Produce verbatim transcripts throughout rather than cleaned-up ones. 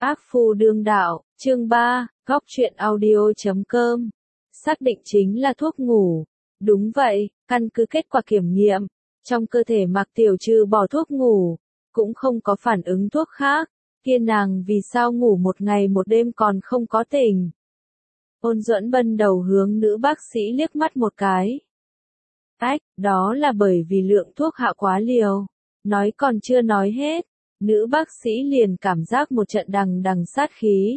Ác phu đương đạo, chương ba, góc truyện audio.com. Xác định chính là thuốc ngủ. Đúng vậy, căn cứ kết quả kiểm nghiệm, trong cơ thể Mạc Tiểu trừ bỏ thuốc ngủ, cũng không có phản ứng thuốc khác. Kia nàng vì sao ngủ một ngày một đêm còn không có tỉnh? Ôn Duẫn Bân đầu hướng nữ bác sĩ liếc mắt một cái. Ách, đó là bởi vì lượng thuốc hạ quá liều. Nói còn chưa nói hết, nữ bác sĩ liền cảm giác một trận đằng đằng sát khí.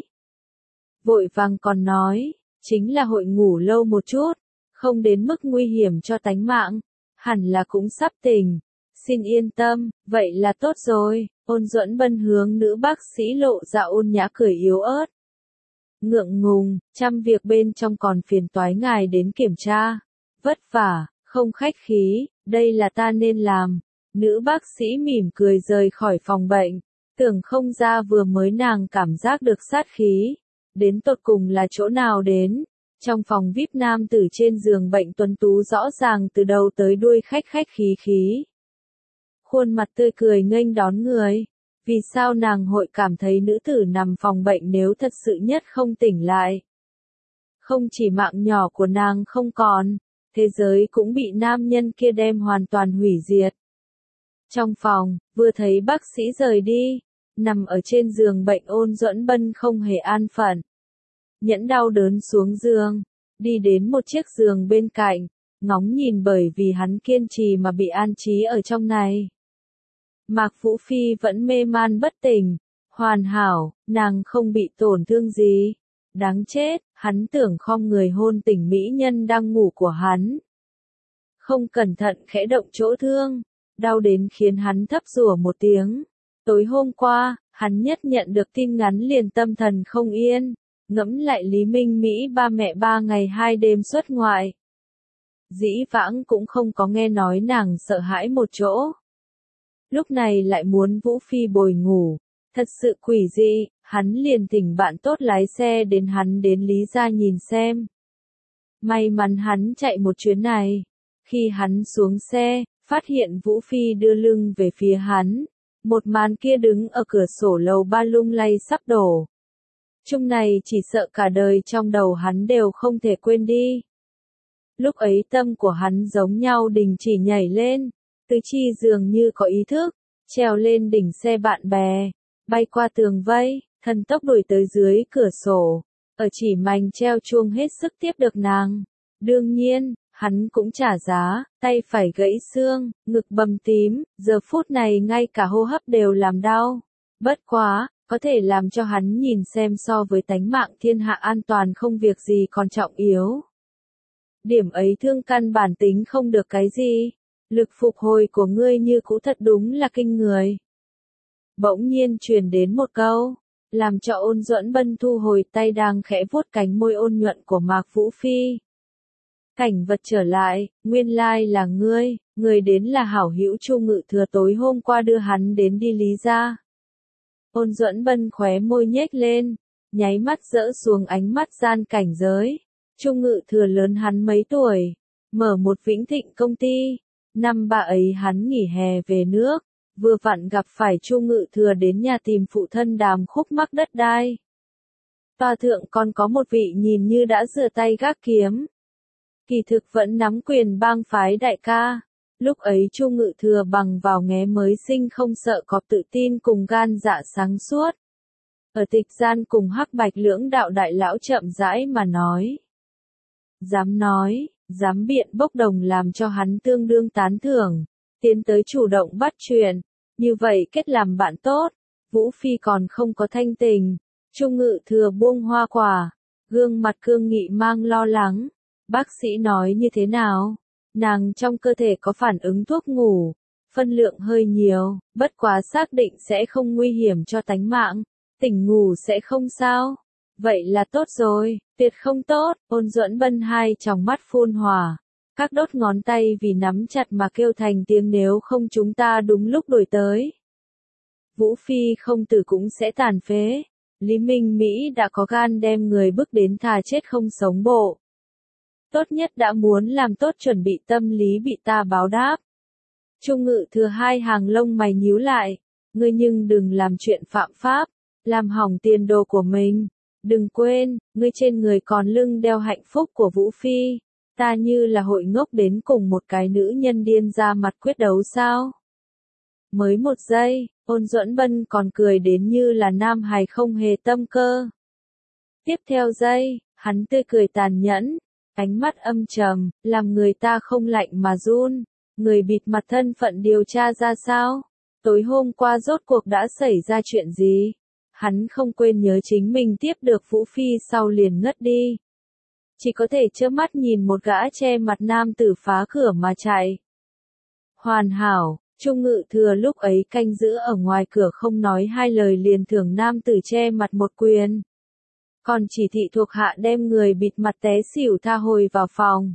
Vội vàng còn nói, chính là hội ngủ lâu một chút, không đến mức nguy hiểm cho tánh mạng, hẳn là cũng sắp tỉnh. Xin yên tâm, vậy là tốt rồi. Ôn Duẫn Bân hướng nữ bác sĩ lộ ra ôn nhã cười yếu ớt. Ngượng ngùng, trăm việc bên trong còn phiền toái ngài đến kiểm tra. Vất vả, không khách khí, đây là ta nên làm. Nữ bác sĩ mỉm cười rời khỏi phòng bệnh, tưởng không ra vừa mới nàng cảm giác được sát khí. Đến tột cùng là chỗ nào đến? Trong phòng vi ai pi nam tử trên giường bệnh tuấn tú rõ ràng từ đầu tới đuôi khách khách khí khí. Khuôn mặt tươi cười nghênh đón người. Vì sao nàng hội cảm thấy nữ tử nằm phòng bệnh nếu thật sự nhất không tỉnh lại? Không chỉ mạng nhỏ của nàng không còn, thế giới cũng bị nam nhân kia đem hoàn toàn hủy diệt. Trong phòng, vừa thấy bác sĩ rời đi, nằm ở trên giường bệnh Ôn Duẫn Bân không hề an phận. Nhẫn đau đớn xuống giường, đi đến một chiếc giường bên cạnh, ngóng nhìn bởi vì hắn kiên trì mà bị an trí ở trong này. Mạc Vũ Phi vẫn mê man bất tỉnh, hoàn hảo, nàng không bị tổn thương gì. Đáng chết, hắn tưởng khom người hôn tỉnh mỹ nhân đang ngủ của hắn. Không cẩn thận khẽ động chỗ thương, đau đến khiến hắn thấp rủa một tiếng. Tối hôm qua, hắn nhất nhận được tin ngắn liền tâm thần không yên, ngẫm lại Lý Minh Mỹ ba mẹ ba ngày hai đêm xuất ngoại. Dĩ vãng cũng không có nghe nói nàng sợ hãi một chỗ. Lúc này lại muốn Vũ Phi bồi ngủ, thật sự quỷ dị, hắn liền thỉnh bạn tốt lái xe đến hắn đến Lý gia nhìn xem. May mắn hắn chạy một chuyến này, khi hắn xuống xe, phát hiện Vũ Phi đưa lưng về phía hắn, một màn kia đứng ở cửa sổ lầu ba lung lay sắp đổ. Chung này chỉ sợ cả đời trong đầu hắn đều không thể quên đi. Lúc ấy tâm của hắn giống nhau đình chỉ nhảy lên, tứ chi dường như có ý thức, trèo lên đỉnh xe bạn bè, bay qua tường vây, thần tốc đuổi tới dưới cửa sổ, ở chỉ mảnh treo chuông hết sức tiếp được nàng. Đương nhiên, hắn cũng trả giá, tay phải gãy xương, ngực bầm tím, giờ phút này ngay cả hô hấp đều làm đau. Bất quá, có thể làm cho hắn nhìn xem so với tánh mạng thiên hạ an toàn không việc gì còn trọng yếu. Điểm ấy thương căn bản tính không được cái gì. Lực phục hồi của ngươi như cũ thật đúng là kinh người. Bỗng nhiên truyền đến một câu, làm cho Ôn Duẫn Bân thu hồi tay đang khẽ vuốt cánh môi ôn nhuận của Mạc Vũ Phi. Cảnh vật trở lại, nguyên lai là ngươi, người đến là hảo hữu Chu Ngự Thừa tối hôm qua đưa hắn đến đi Lý gia. Ôn Duẫn Bân khóe môi nhếch lên, nháy mắt dỡ xuống ánh mắt gian cảnh giới. Chu Ngự Thừa lớn hắn mấy tuổi, mở một Vĩnh Thịnh công ty. Năm bà ấy hắn nghỉ hè về nước, vừa vặn gặp phải Chu Ngự Thừa đến nhà tìm phụ thân đàm khúc mắc đất đai. Tòa thượng còn có một vị nhìn như đã rửa tay gác kiếm. Kỳ thực vẫn nắm quyền bang phái đại ca. Lúc ấy Chu Ngự Thừa bằng vào nghé mới sinh không sợ cọp tự tin cùng gan dạ sáng suốt. Ở tịch gian cùng Hắc Bạch lưỡng đạo đại lão chậm rãi mà nói. Dám nói, dám biện bốc đồng làm cho hắn tương đương tán thưởng, tiến tới chủ động bắt chuyện, như vậy kết làm bạn tốt. Vũ Phi còn không có thanh tình, Chu Ngự Thừa buông hoa quả, gương mặt cương nghị mang lo lắng. Bác sĩ nói như thế nào? Nàng trong cơ thể có phản ứng thuốc ngủ, phân lượng hơi nhiều, bất quá xác định sẽ không nguy hiểm cho tánh mạng, tỉnh ngủ sẽ không sao. Vậy là tốt rồi, tuyệt không tốt. Ôn Duẫn Bân hai tròng mắt phun hỏa, các đốt ngón tay vì nắm chặt mà kêu thành tiếng nếu không chúng ta đúng lúc đuổi tới. Vũ Phi không tử cũng sẽ tàn phế. Lý Minh Mỹ đã có gan đem người bức đến thà chết không sống bộ. Tốt nhất đã muốn làm tốt chuẩn bị tâm lý bị ta báo đáp. Chu Ngự Thừa hai hàng lông mày nhíu lại, ngươi nhưng đừng làm chuyện phạm pháp. làm hỏng tiền đồ của mình. Đừng quên, ngươi trên người còn lưng đeo hạnh phúc của Vũ Phi. Ta như là hội ngốc đến cùng một cái nữ nhân điên ra mặt quyết đấu sao? Mới một giây, Ôn Duẫn Bân còn cười đến như là nam hài không hề tâm cơ. Tiếp theo giây, hắn tươi cười tàn nhẫn, ánh mắt âm trầm, làm người ta không lạnh mà run. Người bịt mặt thân phận điều tra ra sao? Tối hôm qua rốt cuộc đã xảy ra chuyện gì? Hắn không quên nhớ chính mình tiếp được Vũ Phi sau liền ngất đi. Chỉ có thể trơ mắt nhìn một gã che mặt nam tử phá cửa mà chạy. Hoàn hảo, Trung Ngự Thừa lúc ấy canh giữ ở ngoài cửa không nói hai lời liền thưởng nam tử che mặt một quyền. Còn chỉ thị thuộc hạ đem người bịt mặt té xỉu tha hồi vào phòng.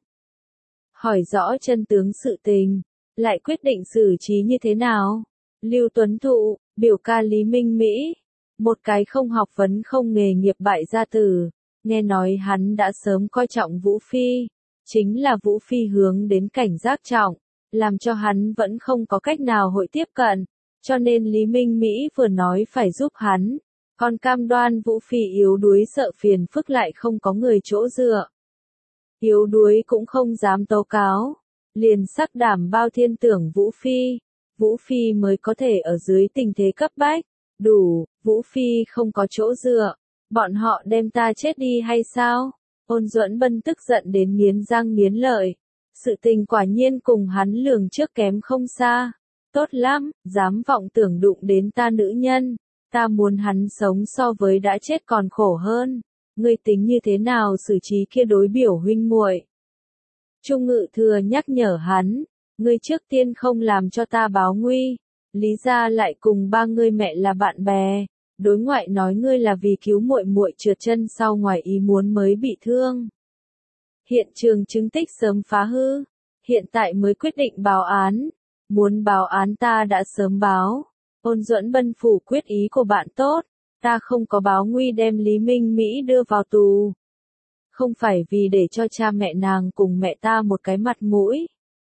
Hỏi rõ chân tướng sự tình, lại quyết định xử trí như thế nào? Lưu Tuấn Thụ, biểu ca Lý Minh Mỹ, một cái không học vấn không nghề nghiệp bại gia tử, nghe nói hắn đã sớm coi trọng Vũ Phi, chính là Vũ Phi hướng đến cảnh giác trọng, làm cho hắn vẫn không có cách nào hội tiếp cận, cho nên Lý Minh Mỹ vừa nói phải giúp hắn, còn cam đoan Vũ Phi yếu đuối sợ phiền phức lại không có người chỗ dựa. Yếu đuối cũng không dám tố cáo, liền sắc đảm bao thiên tưởng Vũ Phi, Vũ Phi mới có thể ở dưới tình thế cấp bách, đủ, Vũ Phi không có chỗ dựa, bọn họ đem ta chết đi hay sao? Ôn Duẫn Bân tức giận đến nghiến răng nghiến lợi, sự tình quả nhiên cùng hắn lường trước kém không xa, tốt lắm, dám vọng tưởng đụng đến ta nữ nhân, ta muốn hắn sống so với đã chết còn khổ hơn. Ngươi tính như thế nào xử trí kia đối biểu huynh muội? Trung Ngự Thừa nhắc nhở hắn, ngươi trước tiên không làm cho ta báo nguy, lý ra lại cùng ba ngươi mẹ là bạn bè, đối ngoại nói ngươi là vì cứu muội muội trượt chân sau ngoài ý muốn mới bị thương. Hiện trường chứng tích sớm phá hư, hiện tại mới quyết định báo án, muốn báo án ta đã sớm báo. Ôn Duẫn Bân phủ quyết ý của bạn tốt. Ta không có báo nguy đem Lý Minh Mỹ đưa vào tù. Không phải vì để cho cha mẹ nàng cùng mẹ ta một cái mặt mũi.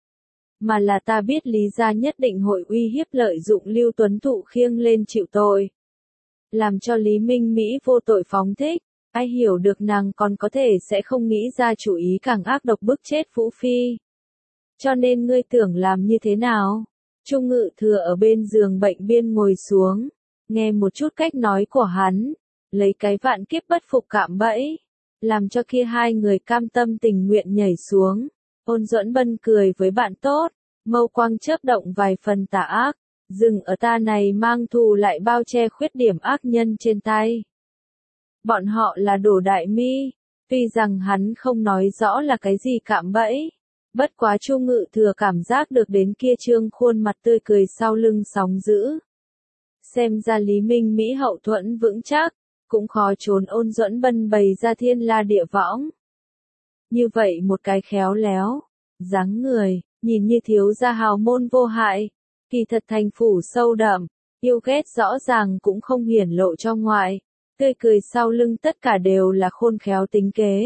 Mà là ta biết Lý gia nhất định hội uy hiếp lợi dụng Lưu Tuấn Thụ khiêng lên chịu tội. Làm cho Lý Minh Mỹ vô tội phóng thích. Ai hiểu được nàng còn có thể sẽ không nghĩ ra chủ ý càng ác độc bức chết Vũ Phi. Cho nên ngươi tưởng làm như thế nào? Trung Ngự Thừa ở bên giường bệnh biên ngồi xuống. Nghe một chút cách nói của hắn, lấy cái vạn kiếp bất phục cạm bẫy, làm cho kia hai người cam tâm tình nguyện nhảy xuống. Ôn Duẫn Bân cười với bạn tốt, mâu quang chớp động vài phần tà ác, dừng ở ta này mang thù lại bao che khuyết điểm ác nhân trên tay. Bọn họ là Đổ Đại Mi, tuy rằng hắn không nói rõ là cái gì cạm bẫy, bất quá Trung Ngự Thừa cảm giác được đến kia trương khuôn mặt tươi cười sau lưng sóng dữ. Xem ra Lý Minh Mỹ hậu thuẫn vững chắc, cũng khó trốn Ôn Duẫn Bân bày ra thiên la địa võng. Như vậy một cái khéo léo, dáng người, nhìn như thiếu gia hào môn vô hại, kỳ thật thành phủ sâu đậm, yêu ghét rõ ràng cũng không hiển lộ cho ngoại, tươi cười sau lưng tất cả đều là khôn khéo tính kế.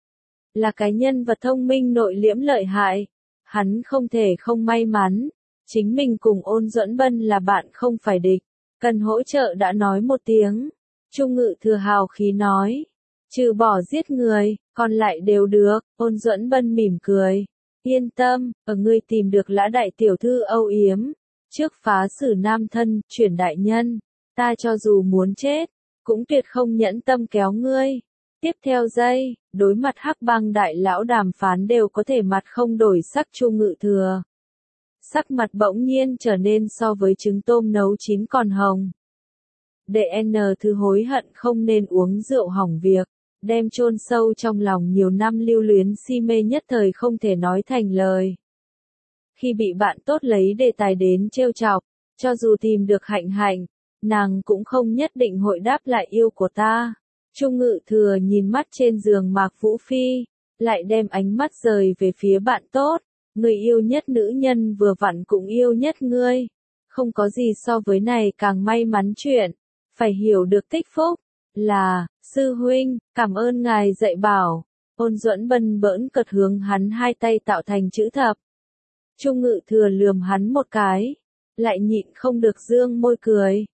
Là cái nhân vật thông minh nội liễm lợi hại, hắn không thể không may mắn, chính mình cùng Ôn Duẫn Bân là bạn không phải địch. Cần hỗ trợ đã nói một tiếng. Trung Ngự Thừa hào khí nói. Trừ bỏ giết người, còn lại đều được. Ôn Duẫn Bân mỉm cười. Yên tâm, ở ngươi tìm được lã đại tiểu thư âu yếm. Trước phá xử nam thân, chuyển đại nhân. Ta cho dù muốn chết, cũng tuyệt không nhẫn tâm kéo ngươi. Tiếp theo giây, đối mặt hắc bang đại lão đàm phán đều có thể mặt không đổi sắc Trung Ngự Thừa. Sắc mặt bỗng nhiên trở nên so với trứng tôm nấu chín còn hồng. đê en thứ hối hận không nên uống rượu hỏng việc, đem chôn sâu trong lòng nhiều năm lưu luyến si mê nhất thời không thể nói thành lời. Khi bị bạn tốt lấy đề tài đến trêu chọc, cho dù tìm được hạnh hạnh, nàng cũng không nhất định hội đáp lại yêu của ta. Trung Ngự Thừa nhìn mắt trên giường Mạc Vũ Phi, lại đem ánh mắt rời về phía bạn tốt. Người yêu nhất nữ nhân vừa vặn cũng yêu nhất ngươi. Không có gì so với này càng may mắn chuyện. Phải hiểu được tích phúc. Là, sư huynh, cảm ơn ngài dạy bảo. Ôn Duẫn Bân bỡn cợt hướng hắn hai tay tạo thành chữ thập. Trung Ngự Thừa lườm hắn một cái. Lại nhịn không được dương môi cười.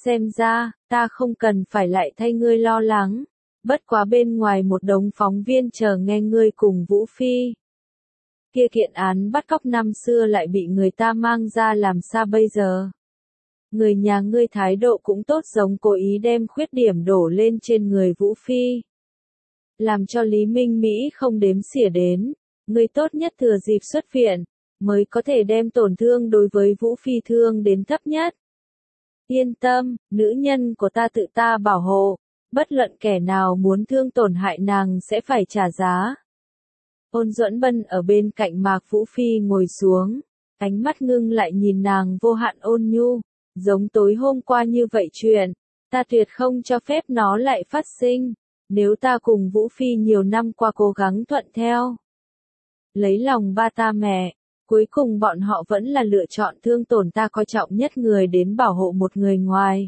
Xem ra, ta không cần phải lại thay ngươi lo lắng. Bất quá bên ngoài một đống phóng viên chờ nghe ngươi cùng Vũ Phi. Kia kiện án bắt cóc năm xưa lại bị người ta mang ra làm sao bây giờ? Người nhà ngươi thái độ cũng tốt, giống cố ý đem khuyết điểm đổ lên trên người Vũ Phi. Làm cho Lý Minh Mỹ không đếm xỉa đến. Ngươi tốt nhất thừa dịp xuất viện, mới có thể đem tổn thương đối với Vũ Phi thương đến thấp nhất. Yên tâm, nữ nhân của ta tự ta bảo hộ, bất luận kẻ nào muốn thương tổn hại nàng sẽ phải trả giá. Ôn Duẫn Bân ở bên cạnh Mạc Vũ Phi ngồi xuống, ánh mắt ngưng lại nhìn nàng vô hạn ôn nhu, giống tối hôm qua như vậy chuyện, ta tuyệt không cho phép nó lại phát sinh, nếu ta cùng Vũ Phi nhiều năm qua cố gắng thuận theo. Lấy lòng ba ta mẹ, cuối cùng bọn họ vẫn là lựa chọn thương tổn ta coi trọng nhất người đến bảo hộ một người ngoài.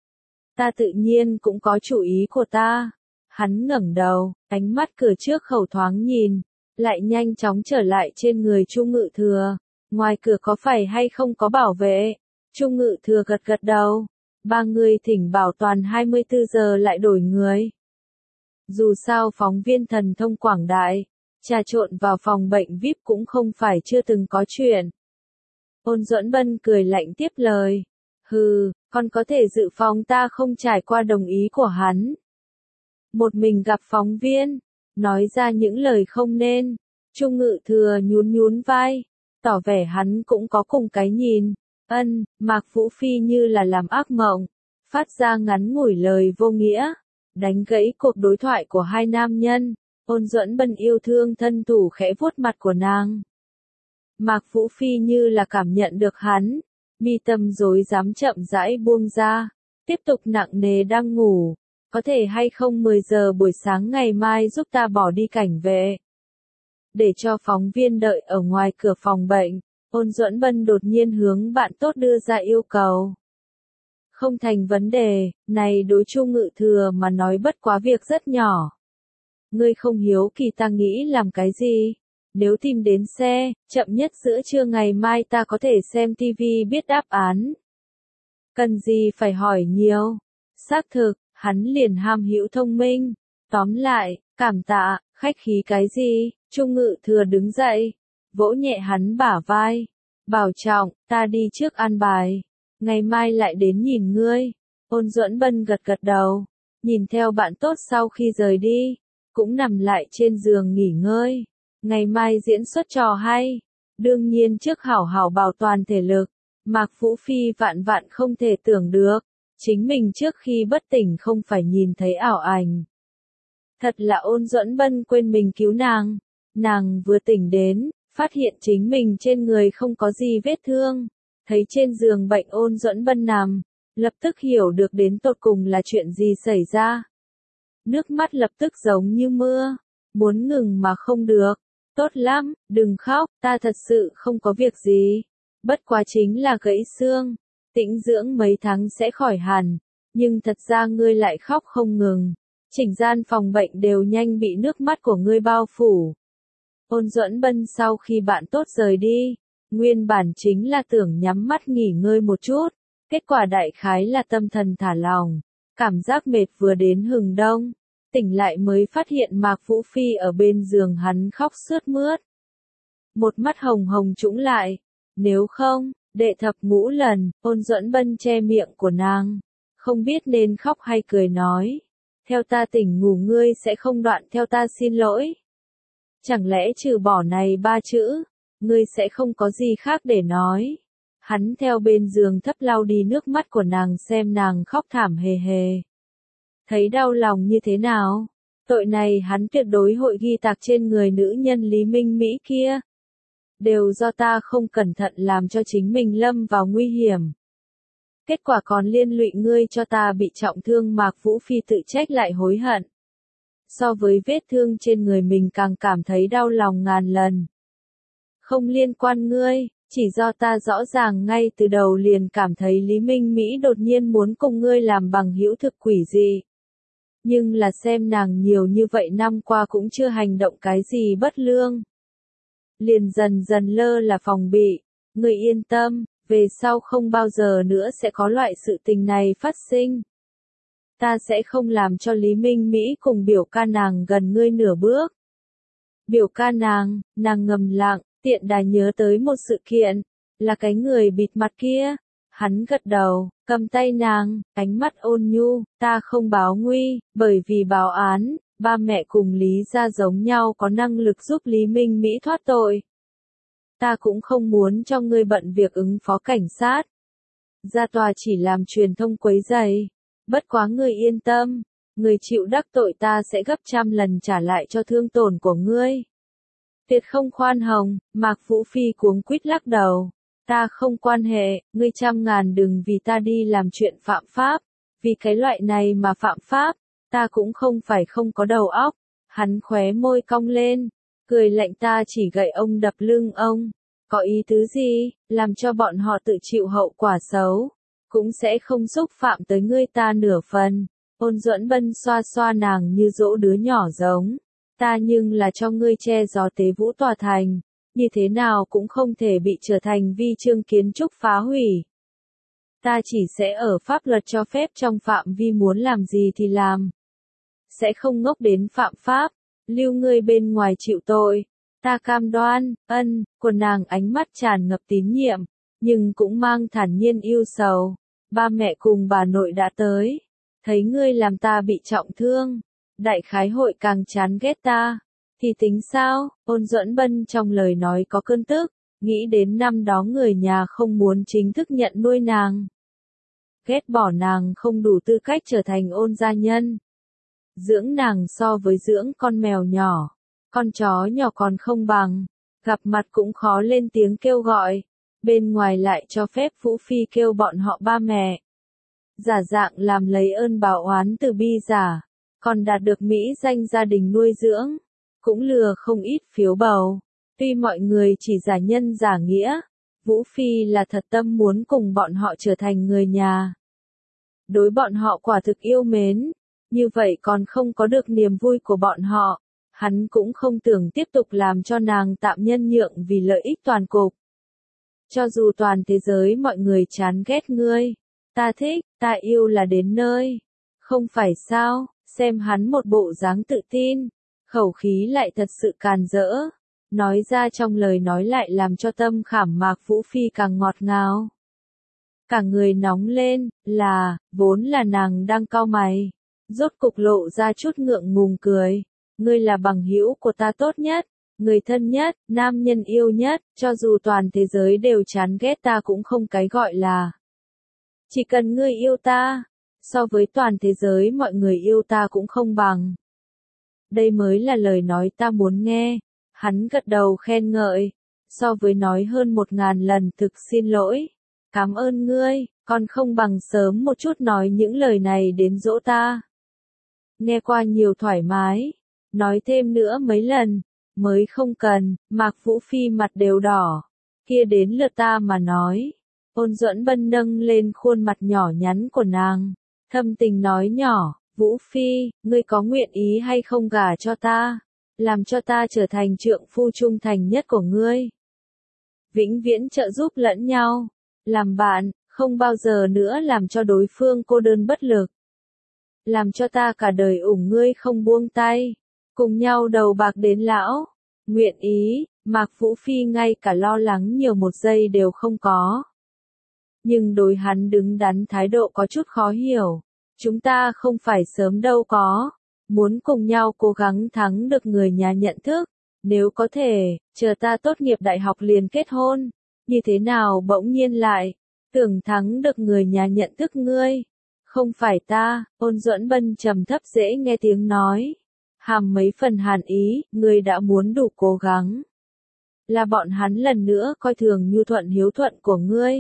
Ta tự nhiên cũng có chủ ý của ta. Hắn ngẩng đầu, ánh mắt cửa trước khẩu thoáng nhìn, lại nhanh chóng trở lại trên người Chu Ngự Thừa. Ngoài cửa có phải hay không có bảo vệ? Chu Ngự Thừa gật gật đầu. Ba người thỉnh bảo toàn hai mươi tư giờ lại đổi người. Dù sao phóng viên thần thông quảng đại, trà trộn vào phòng bệnh vi ai pi cũng không phải chưa từng có chuyện. Ôn Duẫn Bân cười lạnh tiếp lời. Hừ, con có thể dự phòng ta không trải qua đồng ý của hắn. Một mình gặp phóng viên, nói ra những lời không nên. Chu Ngự Thừa nhún nhún vai, tỏ vẻ hắn cũng có cùng cái nhìn. Ân, Mạc Vũ Phi như là làm ác mộng, phát ra ngắn ngủi lời vô nghĩa, đánh gãy cuộc đối thoại của hai nam nhân. Ôn Duẫn Bân yêu thương thân thủ khẽ vuốt mặt của nàng. Mạc Vũ Phi như là cảm nhận được hắn, mi tâm rối rắm chậm rãi buông ra, tiếp tục nặng nề đang ngủ. Có thể hay không mười giờ buổi sáng ngày mai giúp ta bỏ đi cảnh vệ. Để cho phóng viên đợi ở ngoài cửa phòng bệnh, Ôn Duẫn Bân đột nhiên hướng bạn tốt đưa ra yêu cầu. Không thành vấn đề, này đối Chu Ngự Thừa mà nói bất quá việc rất nhỏ. Ngươi không hiếu kỳ ta nghĩ làm cái gì? Nếu tìm đến xe, chậm nhất giữa trưa ngày mai ta có thể xem tivi biết đáp án. Cần gì phải hỏi nhiều? Xác thực, hắn liền ham hữu thông minh. Tóm lại, cảm tạ, khách khí cái gì? Chu Ngự Thừa đứng dậy, vỗ nhẹ hắn bả vai. Bảo trọng, ta đi trước an bài. Ngày mai lại đến nhìn ngươi. Ôn Duẫn Bân gật gật đầu, nhìn theo bạn tốt sau khi rời đi, cũng nằm lại trên giường nghỉ ngơi. Ngày mai diễn xuất trò hay. Đương nhiên trước hảo hảo bảo toàn thể lực, Mạc Vũ Phi vạn vạn không thể tưởng được, chính mình trước khi bất tỉnh không phải nhìn thấy ảo ảnh. Thật là Ôn Duẫn Bân quên mình cứu nàng. Nàng vừa tỉnh đến, phát hiện chính mình trên người không có gì vết thương. Thấy trên giường bệnh Ôn Duẫn Bân nằm, lập tức hiểu được đến tột cùng là chuyện gì xảy ra. Nước mắt lập tức giống như mưa, muốn ngừng mà không được. Tốt lắm, đừng khóc, ta thật sự không có việc gì. Bất quá chính là gãy xương, tĩnh dưỡng mấy tháng sẽ khỏi hẳn, nhưng thật ra ngươi lại khóc không ngừng. Chỉnh gian phòng bệnh đều nhanh bị nước mắt của ngươi bao phủ. Ôn Duẫn Bân sau khi bạn tốt rời đi, nguyên bản chính là tưởng nhắm mắt nghỉ ngơi một chút, kết quả đại khái là tâm thần thả lỏng, cảm giác mệt vừa đến hừng đông, tỉnh lại mới phát hiện Mạc Vũ Phi ở bên giường hắn khóc sướt mướt. Một mắt hồng hồng trũng lại, nếu không, đệ thập ngũ lần, Ôn Duẫn Bân che miệng của nàng, không biết nên khóc hay cười nói. Theo ta tỉnh ngủ ngươi sẽ không đoạn theo ta xin lỗi. Chẳng lẽ trừ bỏ này ba chữ, ngươi sẽ không có gì khác để nói. Hắn theo bên giường thấp lau đi nước mắt của nàng xem nàng khóc thảm hề hề. Thấy đau lòng như thế nào? Tội này hắn tuyệt đối hội ghi tạc trên người nữ nhân Lý Minh Mỹ kia. Đều do ta không cẩn thận làm cho chính mình lâm vào nguy hiểm. Kết quả còn liên lụy ngươi cho ta bị trọng thương. Mạc Vũ Phi tự trách lại hối hận. So với vết thương trên người mình càng cảm thấy đau lòng ngàn lần. Không liên quan ngươi, chỉ do ta rõ ràng ngay từ đầu liền cảm thấy Lý Minh Mỹ đột nhiên muốn cùng ngươi làm bằng hữu thực quỷ gì. Nhưng là xem nàng nhiều như vậy năm qua cũng chưa hành động cái gì bất lương. Liền dần dần lơ là phòng bị, ngươi yên tâm, Về sau không bao giờ nữa sẽ có loại sự tình này phát sinh. Ta sẽ không làm cho Lý Minh Mỹ cùng biểu ca nàng gần ngươi nửa bước. Biểu ca nàng, nàng ngầm lặng, tiện đà nhớ tới một sự kiện, là cái người bịt mặt kia. Hắn gật đầu, cầm tay nàng, ánh mắt ôn nhu, ta không báo nguy, bởi vì báo án, ba mẹ cùng Lý gia giống nhau có năng lực giúp Lý Minh Mỹ thoát tội. Ta cũng không muốn cho ngươi bận việc ứng phó cảnh sát. Ra tòa chỉ làm truyền thông quấy rầy. Bất quá ngươi yên tâm, người chịu đắc tội ta sẽ gấp trăm lần trả lại cho thương tổn của ngươi. Tuyệt không khoan hồng, Mạc Vũ Phi cuống quýt lắc đầu. Ta không quan hệ, ngươi trăm ngàn đừng vì ta đi làm chuyện phạm pháp. Vì cái loại này mà phạm pháp, ta cũng không phải không có đầu óc. Hắn khóe môi cong lên, cười lạnh ta chỉ gậy ông đập lưng ông. Có ý tứ gì, làm cho bọn họ tự chịu hậu quả xấu. Cũng sẽ không xúc phạm tới ngươi ta nửa phần. Ôn Duẫn Bân xoa xoa nàng như dỗ đứa nhỏ giống. Ta nhưng là cho ngươi che gió tế vũ tòa thành. Như thế nào cũng không thể bị trở thành vi chương kiến trúc phá hủy. Ta chỉ sẽ ở pháp luật cho phép trong phạm vi muốn làm gì thì làm. Sẽ không ngốc đến phạm pháp, lưu ngươi bên ngoài chịu tội. Ta cam đoan, ân, của nàng ánh mắt tràn ngập tín nhiệm, nhưng cũng mang thản nhiên yêu sầu. Ba mẹ cùng bà nội đã tới, thấy ngươi làm ta bị trọng thương, đại khái hội càng chán ghét ta. Thì tính sao, Ôn Duẫn Bân trong lời nói có cơn tức, nghĩ đến năm đó người nhà không muốn chính thức nhận nuôi nàng. Ghét bỏ nàng không đủ tư cách trở thành ôn gia nhân. Dưỡng nàng so với dưỡng con mèo nhỏ, con chó nhỏ còn không bằng, gặp mặt cũng khó lên tiếng kêu gọi, bên ngoài lại cho phép Vũ Phi kêu bọn họ ba mẹ. Giả dạng làm lấy ơn báo oán từ bi giả, còn đạt được mỹ danh gia đình nuôi dưỡng, cũng lừa không ít phiếu bầu. Tuy mọi người chỉ giả nhân giả nghĩa, Vũ Phi là thật tâm muốn cùng bọn họ trở thành người nhà. Đối bọn họ quả thực yêu mến, như vậy còn không có được niềm vui của bọn họ, hắn cũng không tưởng tiếp tục làm cho nàng tạm nhân nhượng vì lợi ích toàn cục. Cho dù toàn thế giới mọi người chán ghét ngươi, ta thích, ta yêu là đến nơi. Không phải sao, xem hắn một bộ dáng tự tin, khẩu khí lại thật sự càn rỡ. Nói ra trong lời nói lại làm cho tâm khảm Mạc Vũ Phi càng ngọt ngào. Cả người nóng lên, là, vốn là nàng đang cau mày. Rốt cục lộ ra chút ngượng ngùng cười. Ngươi là bằng hữu của ta tốt nhất, người thân nhất, nam nhân yêu nhất, cho dù toàn thế giới đều chán ghét ta cũng không cái gọi là. Chỉ cần ngươi yêu ta, so với toàn thế giới mọi người yêu ta cũng không bằng. Đây mới là lời nói ta muốn nghe. Hắn gật đầu khen ngợi, so với nói hơn một ngàn lần thực xin lỗi. Cảm ơn ngươi, còn không bằng sớm một chút nói những lời này đến dỗ ta. Nghe qua nhiều thoải mái, nói thêm nữa mấy lần, mới không cần. Mạc Vũ Phi mặt đều đỏ, kia đến lượt ta mà nói. Ôn Duẫn Bân nâng lên khuôn mặt nhỏ nhắn của nàng, thâm tình nói nhỏ, Vũ Phi, ngươi có nguyện ý hay không gả cho ta, làm cho ta trở thành trượng phu trung thành nhất của ngươi. Vĩnh viễn trợ giúp lẫn nhau, làm bạn, không bao giờ nữa làm cho đối phương cô đơn bất lực. Làm cho ta cả đời ủng ngươi không buông tay, cùng nhau đầu bạc đến lão. Nguyện ý, Mạc Vũ Phi ngay cả lo lắng nhiều một giây đều không có. Nhưng đối hắn đứng đắn thái độ có chút khó hiểu. Chúng ta không phải sớm đâu có. Muốn cùng nhau cố gắng thắng được người nhà nhận thức. Nếu có thể, chờ ta tốt nghiệp đại học liền kết hôn. Như thế nào bỗng nhiên lại, tưởng thắng được người nhà nhận thức ngươi. Không phải ta, Ôn Duẫn Bân trầm thấp dễ nghe tiếng nói. Hàm mấy phần hàn ý, ngươi đã muốn đủ cố gắng. Là bọn hắn lần nữa coi thường nhu thuận hiếu thuận của ngươi.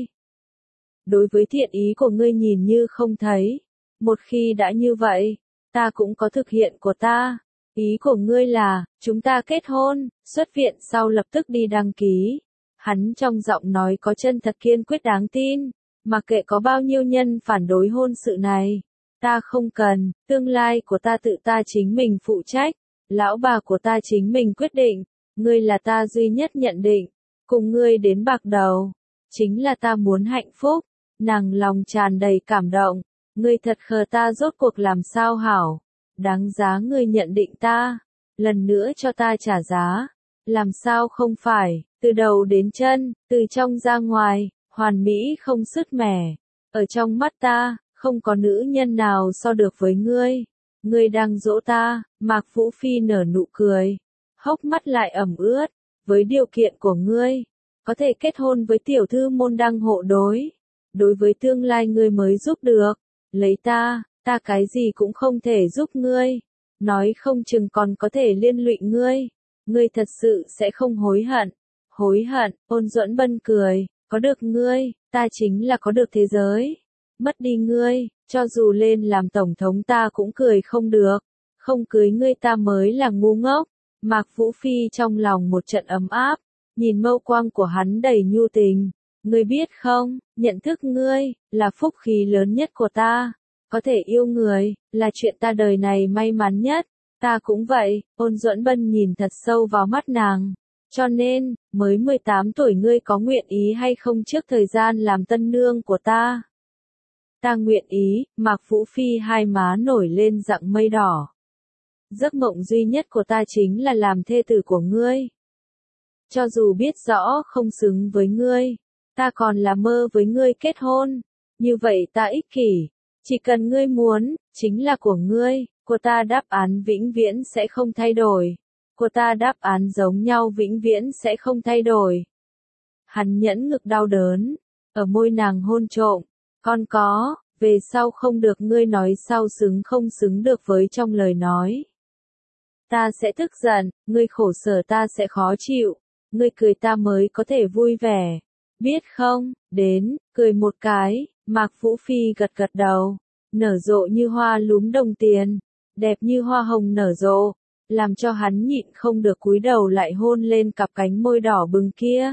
Đối với thiện ý của ngươi nhìn như không thấy. Một khi đã như vậy, ta cũng có thực hiện của ta. Ý của ngươi là, chúng ta kết hôn, xuất viện sau lập tức đi đăng ký. Hắn trong giọng nói có chân thật kiên quyết đáng tin. Mặc kệ có bao nhiêu nhân phản đối hôn sự này. Ta không cần, tương lai của ta tự ta chính mình phụ trách. Lão bà của ta chính mình quyết định. Ngươi là ta duy nhất nhận định. Cùng ngươi đến bạc đầu. chính là ta muốn hạnh phúc. Nàng lòng tràn đầy cảm động, ngươi thật khờ, ta rốt cuộc làm sao hảo, đáng giá ngươi nhận định ta, lần nữa cho ta trả giá, làm sao không phải, từ đầu đến chân, từ trong ra ngoài, hoàn mỹ không sứt mẻ, ở trong mắt ta, không có nữ nhân nào so được với ngươi, ngươi đang dỗ ta. Mạc Vũ Phi nở nụ cười, hốc mắt lại ẩm ướt, với điều kiện của ngươi, có thể kết hôn với tiểu thư môn đăng hộ đối, đối với tương lai ngươi mới giúp được, lấy ta, ta cái gì cũng không thể giúp ngươi, nói không chừng còn có thể liên lụy ngươi, ngươi thật sự sẽ không hối hận. Hối hận? Ôn Duẫn Bân cười, có được ngươi, ta chính là có được thế giới, mất đi ngươi, cho dù lên làm tổng thống ta cũng cười không được, không cưới ngươi ta mới là ngu ngốc. Mạc Vũ Phi trong lòng một trận ấm áp, nhìn mâu quang của hắn đầy nhu tình, ngươi biết không, nhận thức ngươi, là phúc khí lớn nhất của ta, có thể yêu người, là chuyện ta đời này may mắn nhất, ta cũng vậy. Ôn Duẫn Bân nhìn thật sâu vào mắt nàng, cho nên, mới mười tám tuổi ngươi có nguyện ý hay không trước thời gian làm tân nương của ta? Ta nguyện ý. Mạc Vũ Phi hai má nổi lên dạng mây đỏ. Giấc mộng duy nhất của ta chính là làm thê tử của ngươi. Cho dù biết rõ không xứng với ngươi, ta còn là mơ với ngươi kết hôn. Như vậy ta ích kỷ, chỉ cần ngươi muốn, chính là của ngươi, của ta đáp án vĩnh viễn sẽ không thay đổi. Của ta đáp án giống nhau vĩnh viễn sẽ không thay đổi. Hắn nhẫn ngực đau đớn, ở môi nàng hôn trộm, con có, về sau không được ngươi nói sau xứng không xứng được với trong lời nói. Ta sẽ tức giận, ngươi khổ sở ta sẽ khó chịu, ngươi cười ta mới có thể vui vẻ, biết không? Đến, cười một cái. Mạc Vũ Phi gật gật đầu, nở rộ như hoa lúm đồng tiền, đẹp như hoa hồng nở rộ, làm cho hắn nhịn không được cúi đầu lại hôn lên cặp cánh môi đỏ bừng kia.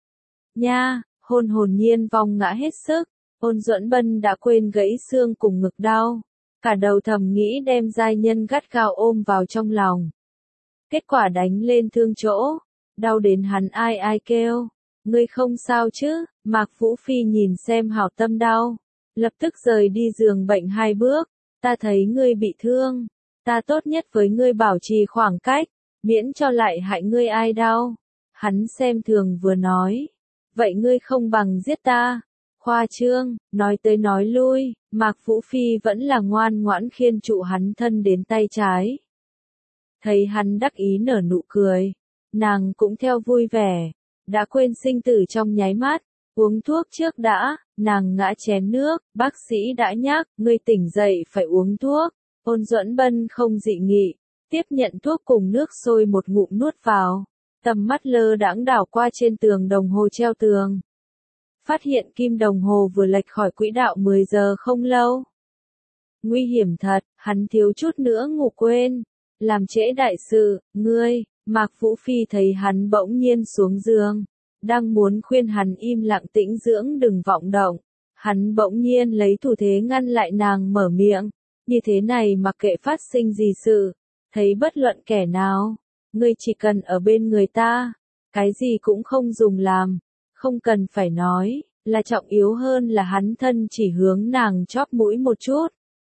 Nha, hôn hồn nhiên vong ngã hết sức, Ôn Duẫn Bân đã quên gãy xương cùng ngực đau, cả đầu thầm nghĩ đem giai nhân gắt gao ôm vào trong lòng. Kết quả đánh lên thương chỗ, đau đến hắn ai ai kêu, ngươi không sao chứ? Mạc Vũ Phi nhìn xem hảo tâm đau, lập tức rời đi giường bệnh hai bước, ta thấy ngươi bị thương, ta tốt nhất với ngươi bảo trì khoảng cách, miễn cho lại hại ngươi ai đau. Hắn xem thường vừa nói, vậy ngươi không bằng giết ta. Khoa trương, nói tới nói lui, Mạc Vũ Phi vẫn là ngoan ngoãn khiêng trụ hắn thân đến tay trái. Thấy hắn đắc ý nở nụ cười, nàng cũng theo vui vẻ, đã quên sinh tử trong nháy mắt, uống thuốc trước đã, nàng ngã chén nước, bác sĩ đã nhắc, ngươi tỉnh dậy phải uống thuốc. Ôn Duẫn Bân không dị nghị, tiếp nhận thuốc cùng nước sôi một ngụm nuốt vào, tầm mắt lơ đãng đảo qua trên tường đồng hồ treo tường. Phát hiện kim đồng hồ vừa lệch khỏi quỹ đạo mười giờ không lâu. Nguy hiểm thật, hắn thiếu chút nữa ngủ quên, làm trễ đại sự. Ngươi, Mạc Vũ Phi thấy hắn bỗng nhiên xuống giường, đang muốn khuyên hắn im lặng tĩnh dưỡng đừng vọng động, hắn bỗng nhiên lấy thủ thế ngăn lại nàng mở miệng, như thế này mặc kệ phát sinh gì sự, thấy bất luận kẻ nào, ngươi chỉ cần ở bên người ta, cái gì cũng không dùng làm. Không cần phải nói, là trọng yếu hơn là hắn thân chỉ hướng nàng chóp mũi một chút.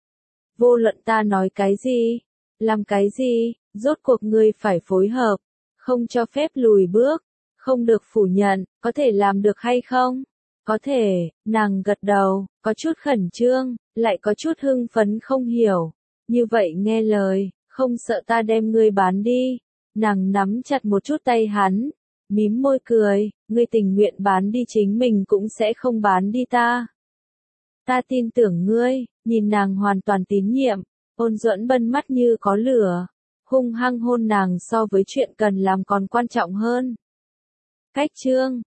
Vô luận ta nói cái gì, làm cái gì, rốt cuộc ngươi phải phối hợp, không cho phép lùi bước, không được phủ nhận, có thể làm được hay không? Có thể. Nàng gật đầu, có chút khẩn trương, lại có chút hưng phấn không hiểu. Như vậy nghe lời, không sợ ta đem ngươi bán đi. Nàng nắm chặt một chút tay hắn, mím môi cười, ngươi tình nguyện bán đi chính mình cũng sẽ không bán đi ta. Ta tin tưởng ngươi. Nhìn nàng hoàn toàn tín nhiệm, Ôn Duẫn Bân mắt như có lửa, hung hăng hôn nàng so với chuyện cần làm còn quan trọng hơn. Cách chương